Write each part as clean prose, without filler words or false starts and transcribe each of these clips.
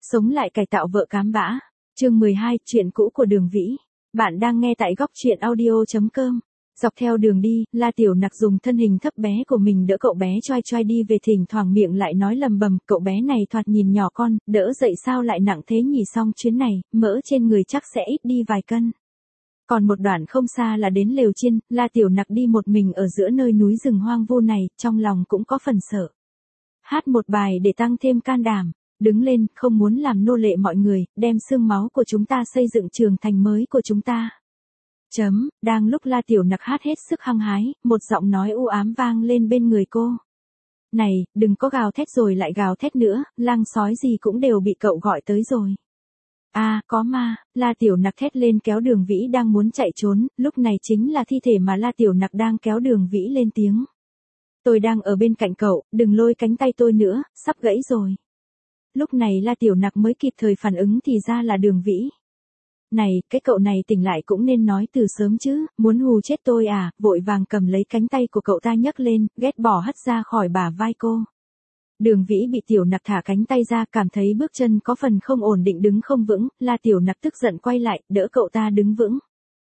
Sống lại cải tạo vợ cám bã. Chương 12, chuyện cũ của Đường Vĩ. Bạn đang nghe tại góc truyện audio.com. Dọc theo đường đi, La Tiểu Nặc dùng thân hình thấp bé của mình đỡ cậu bé choai choai đi về, thỉnh thoảng miệng lại nói lầm bầm, cậu bé này thoạt nhìn nhỏ con, đỡ dậy sao lại nặng thế nhỉ, xong chuyến này, mỡ trên người chắc sẽ ít đi vài cân. Còn một đoạn không xa là đến Lều Chiên, La Tiểu Nặc đi một mình ở giữa nơi núi rừng hoang vu này, trong lòng cũng có phần sợ. Hát một bài để tăng thêm can đảm. Đứng lên, không muốn làm nô lệ mọi người, đem xương máu của chúng ta xây dựng trường thành mới của chúng ta. Đang lúc La Tiểu Nặc hát hết sức hăng hái, một giọng nói u ám vang lên bên người cô. Này, đừng có gào thét rồi lại gào thét nữa, lang sói gì cũng đều bị cậu gọi tới rồi. À, có ma, La Tiểu Nặc thét lên kéo Đường Vĩ đang muốn chạy trốn, lúc này chính là thi thể mà La Tiểu Nặc đang kéo Đường Vĩ lên tiếng. Tôi đang ở bên cạnh cậu, đừng lôi cánh tay tôi nữa, sắp gãy rồi. Lúc này La Tiểu Nặc mới kịp thời phản ứng thì ra là Đường Vĩ. Này, cái cậu này tỉnh lại cũng nên nói từ sớm chứ, muốn hù chết tôi à, vội vàng cầm lấy cánh tay của cậu ta nhấc lên, ghét bỏ hất ra khỏi bả vai cô. Đường Vĩ bị Tiểu Nặc thả cánh tay ra, cảm thấy bước chân có phần không ổn định, đứng không vững, La Tiểu Nặc tức giận quay lại, đỡ cậu ta đứng vững.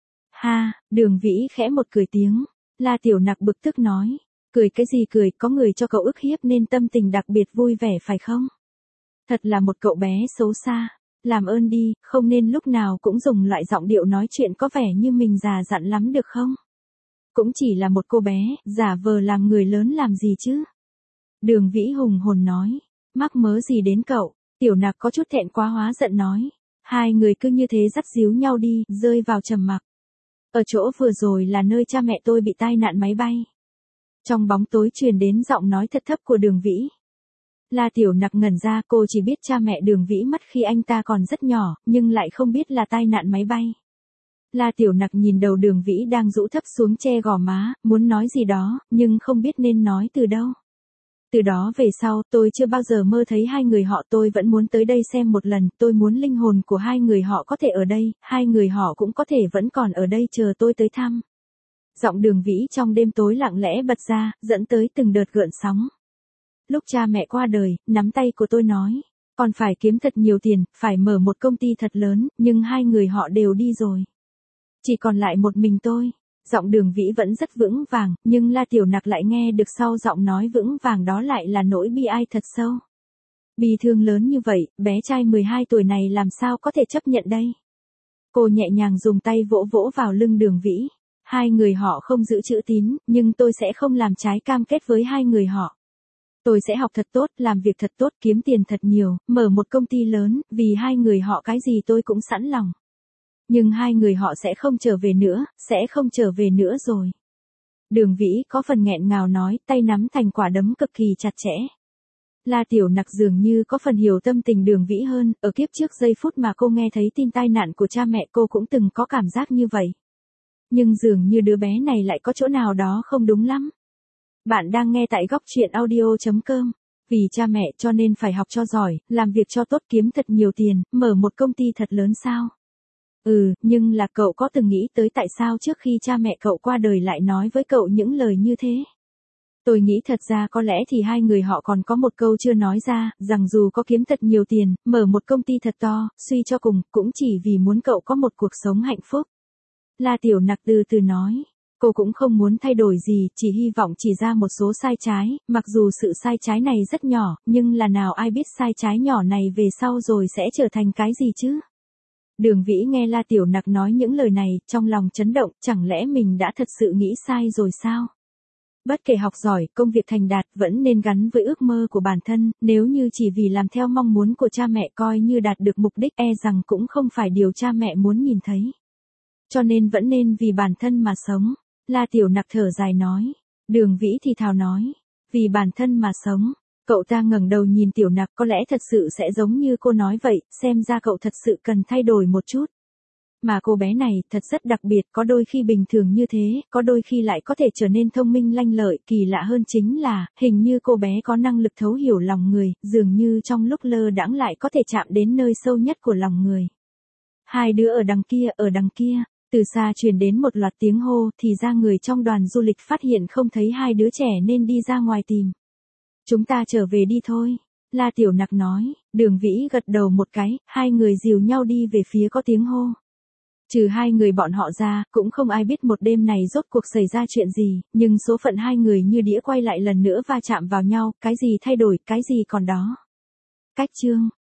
Ha, Đường Vĩ khẽ một cười tiếng. La Tiểu Nặc bực tức nói, cười cái gì cười, có người cho cậu ức hiếp nên tâm tình đặc biệt vui vẻ phải không? Thật là một cậu bé xấu xa, làm ơn đi, không nên lúc nào cũng dùng loại giọng điệu nói chuyện có vẻ như mình già dặn lắm được không? Cũng chỉ là một cô bé, giả vờ làm người lớn làm gì chứ? Đường Vĩ hùng hồn nói, mắc mớ gì đến cậu? Tiểu Nặc có chút thẹn quá hóa giận nói. Hai người cứ như thế dắt díu nhau đi, rơi vào trầm mặc. Ở chỗ vừa rồi là nơi cha mẹ tôi bị tai nạn máy bay. Trong bóng tối truyền đến giọng nói thật thấp của Đường Vĩ. La Tiểu Nặc ngẩn ra, cô chỉ biết cha mẹ Đường Vĩ mất khi anh ta còn rất nhỏ, nhưng lại không biết là tai nạn máy bay. La Tiểu Nặc nhìn đầu Đường Vĩ đang rũ thấp xuống che gò má, muốn nói gì đó, nhưng không biết nên nói từ đâu. Từ đó về sau, tôi chưa bao giờ mơ thấy hai người họ, tôi vẫn muốn tới đây xem một lần, tôi muốn linh hồn của hai người họ có thể ở đây, hai người họ cũng có thể vẫn còn ở đây chờ tôi tới thăm. Giọng Đường Vĩ trong đêm tối lặng lẽ bật ra, dẫn tới từng đợt gợn sóng. Lúc cha mẹ qua đời, nắm tay của tôi nói, còn phải kiếm thật nhiều tiền, phải mở một công ty thật lớn, nhưng hai người họ đều đi rồi. Chỉ còn lại một mình tôi. Giọng Đường Vĩ vẫn rất vững vàng, nhưng La Tiểu Nặc lại nghe được sau giọng nói vững vàng đó lại là nỗi bi ai thật sâu. Bi thương lớn như vậy, bé trai 12 tuổi này làm sao có thể chấp nhận đây? Cô nhẹ nhàng dùng tay vỗ vỗ vào lưng Đường Vĩ. Hai người họ không giữ chữ tín, nhưng tôi sẽ không làm trái cam kết với hai người họ. Tôi sẽ học thật tốt, làm việc thật tốt, kiếm tiền thật nhiều, mở một công ty lớn, vì hai người họ cái gì tôi cũng sẵn lòng. Nhưng hai người họ sẽ không trở về nữa, sẽ không trở về nữa rồi. Đường Vĩ có phần nghẹn ngào nói, tay nắm thành quả đấm cực kỳ chặt chẽ. La Tiểu Nặc dường như có phần hiểu tâm tình Đường Vĩ hơn, ở kiếp trước giây phút mà cô nghe thấy tin tai nạn của cha mẹ cô cũng từng có cảm giác như vậy. Nhưng dường như đứa bé này lại có chỗ nào đó không đúng lắm. Bạn đang nghe tại góc truyện audio.com. Vì cha mẹ cho nên phải học cho giỏi, làm việc cho tốt, kiếm thật nhiều tiền, mở một công ty thật lớn sao? Nhưng là cậu có từng nghĩ tới tại sao trước khi cha mẹ cậu qua đời lại nói với cậu những lời như thế? Tôi nghĩ thật ra có lẽ thì hai người họ còn có một câu chưa nói ra, rằng dù có kiếm thật nhiều tiền, mở một công ty thật to, suy cho cùng, cũng chỉ vì muốn cậu có một cuộc sống hạnh phúc. La Tiểu Nặc từ từ nói. Cô cũng không muốn thay đổi gì, chỉ hy vọng chỉ ra một số sai trái, mặc dù sự sai trái này rất nhỏ, nhưng là nào ai biết sai trái nhỏ này về sau rồi sẽ trở thành cái gì chứ? Đường Vĩ nghe La Tiểu Nặc nói những lời này, trong lòng chấn động, chẳng lẽ mình đã thật sự nghĩ sai rồi sao? Bất kể học giỏi, công việc thành đạt, vẫn nên gắn với ước mơ của bản thân, nếu như chỉ vì làm theo mong muốn của cha mẹ coi như đạt được mục đích rằng cũng không phải điều cha mẹ muốn nhìn thấy. Cho nên vẫn nên vì bản thân mà sống. La Tiểu Nặc thở dài nói. Đường Vĩ thì thào nói. Vì bản thân mà sống. Cậu ta ngẩng đầu nhìn Tiểu Nặc, có lẽ thật sự sẽ giống như cô nói vậy, xem ra cậu thật sự cần thay đổi một chút. Mà cô bé này thật rất đặc biệt, có đôi khi bình thường như thế, có đôi khi lại có thể trở nên thông minh lanh lợi, kỳ lạ hơn chính là, hình như cô bé có năng lực thấu hiểu lòng người, dường như trong lúc lơ đãng lại có thể chạm đến nơi sâu nhất của lòng người. Hai đứa ở đằng kia. Từ xa truyền đến một loạt tiếng hô, thì ra người trong đoàn du lịch phát hiện không thấy hai đứa trẻ nên đi ra ngoài tìm. Chúng ta trở về đi thôi. La Tiểu Nặc nói, Đường Vĩ gật đầu một cái, hai người dìu nhau đi về phía có tiếng hô. Trừ hai người bọn họ ra, cũng không ai biết một đêm này rốt cuộc xảy ra chuyện gì, nhưng số phận hai người như đĩa quay lại lần nữa va chạm vào nhau, cái gì thay đổi, cái gì còn đó. Cách chương